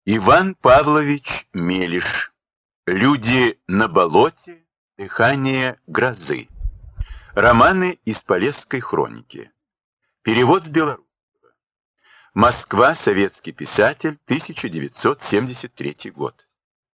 Иван Павлович Мелиш. Люди на болоте. Дыхание грозы. Романы из Полесской хроники. Перевод с белорусского. Москва. Советский писатель. 1973 год.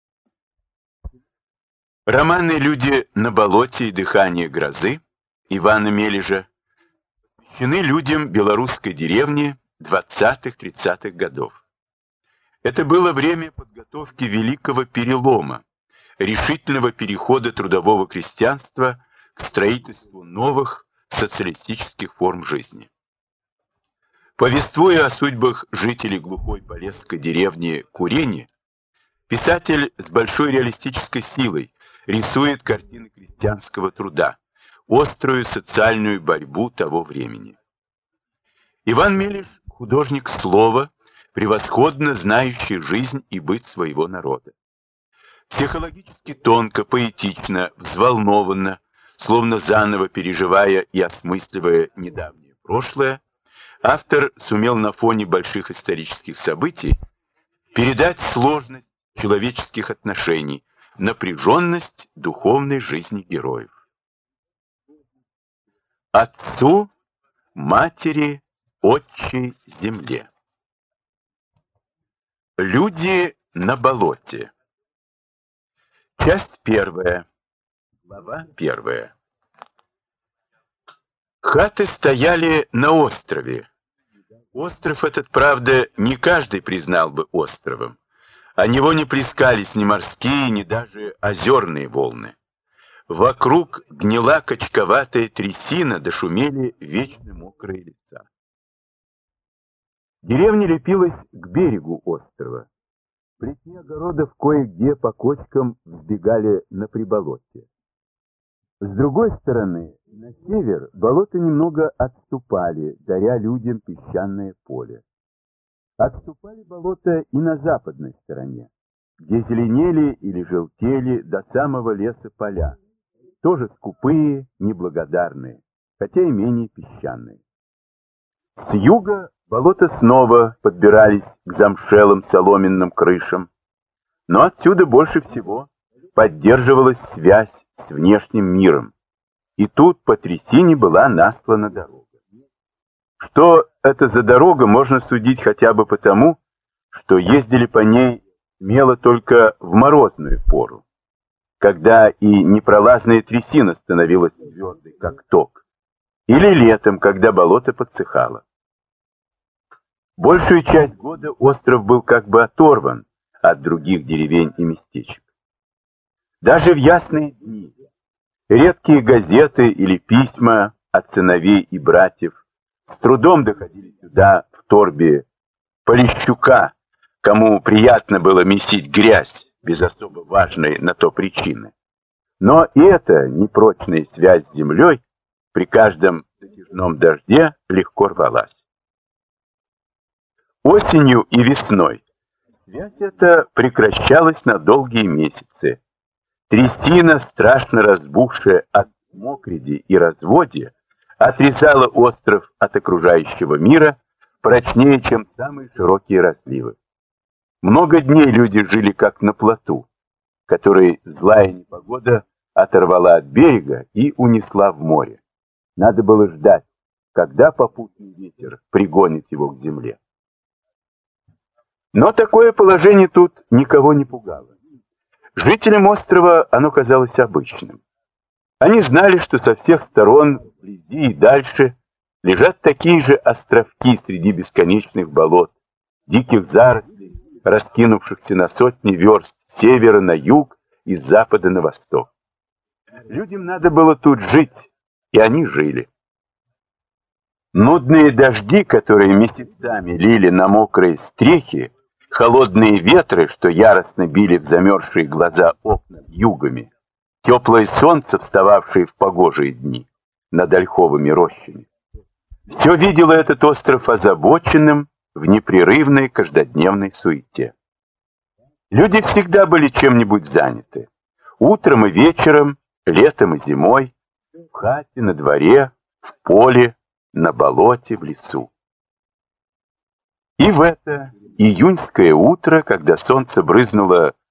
Романы «Люди на болоте» и «Дыхание грозы» Ивана Мелижа посвящены людям белорусской деревни 20-30-х годов. Это было время подготовки великого перелома, решительного перехода трудового крестьянства к строительству новых социалистических форм жизни. Повествуя о судьбах жителей глухой полесской деревни Курени, писатель с большой реалистической силой рисует картины крестьянского труда, острую социальную борьбу того времени. Иван Мелиш – художник слова, превосходно знающий жизнь и быт своего народа. Психологически тонко, поэтично, взволнованно, словно заново переживая и осмысливая недавнее прошлое, автор сумел на фоне больших исторических событий передать сложность человеческих отношений, напряженность духовной жизни героев. Отцу, матери, отчей земле. Люди на болоте. Часть первая. Глава первая. Хаты стояли на острове. Остров этот, правда, не каждый признал бы островом. О него не плескались ни морские, ни даже озерные волны. Вокруг гнила качковатая трясина, дошумели вечно мокрые леса. Деревня лепилась к берегу острова. Плетни огородов кое-где по кочкам взбегали на приболотье. С другой стороны, на север болота немного отступали, даря людям песчаное поле. Отступали болота и на западной стороне, где зеленели или желтели до самого леса поля, тоже скупые, неблагодарные, хотя и менее песчаные. С юга болота снова подбирались к замшелым соломенным крышам, но отсюда больше всего поддерживалась связь с внешним миром, и тут по трясине была наслана дорога. Что это за дорога, можно судить хотя бы потому, что ездили по ней смело только в морозную пору, когда и непролазная трясина становилась твердой, как ток, или летом, когда болото подсыхало. Большую часть года остров был как бы оторван от других деревень и местечек. Даже в ясные дни редкие газеты или письма от сыновей и братьев с трудом доходили сюда в торбе Полищука, кому приятно было месить грязь без особо важной на то причины. Но и эта непрочная связь с землей при каждом затяжном дожде легко рвалась. Осенью и весной связь эта прекращалась на долгие месяцы. Трясина, страшно разбухшая от мокреди и разводья, отрезала остров от окружающего мира прочнее, чем самые широкие разливы. Много дней люди жили как на плоту, который злая непогода оторвала от берега и унесла в море. Надо было ждать, когда попутный ветер пригонит его к земле. Но такое положение тут никого не пугало. Жителям острова оно казалось обычным. Они знали, что со всех сторон, вблизи и дальше, лежат такие же островки среди бесконечных болот, диких зарослей, раскинувшихся на сотни верст с севера на юг и с запада на восток. Людям надо было тут жить, и они жили. Нудные дожди, которые месяцами лили на мокрые стрехи, холодные ветры, что яростно били в замерзшие глаза окна югами, теплое солнце, встававшее в погожие дни над ольховыми рощами. Все видело этот остров озабоченным в непрерывной каждодневной суете. Люди всегда были чем-нибудь заняты. Утром и вечером, летом и зимой, в хате, на дворе, в поле, на болоте, в лесу. И в это Июньское утро, когда солнце брызнуло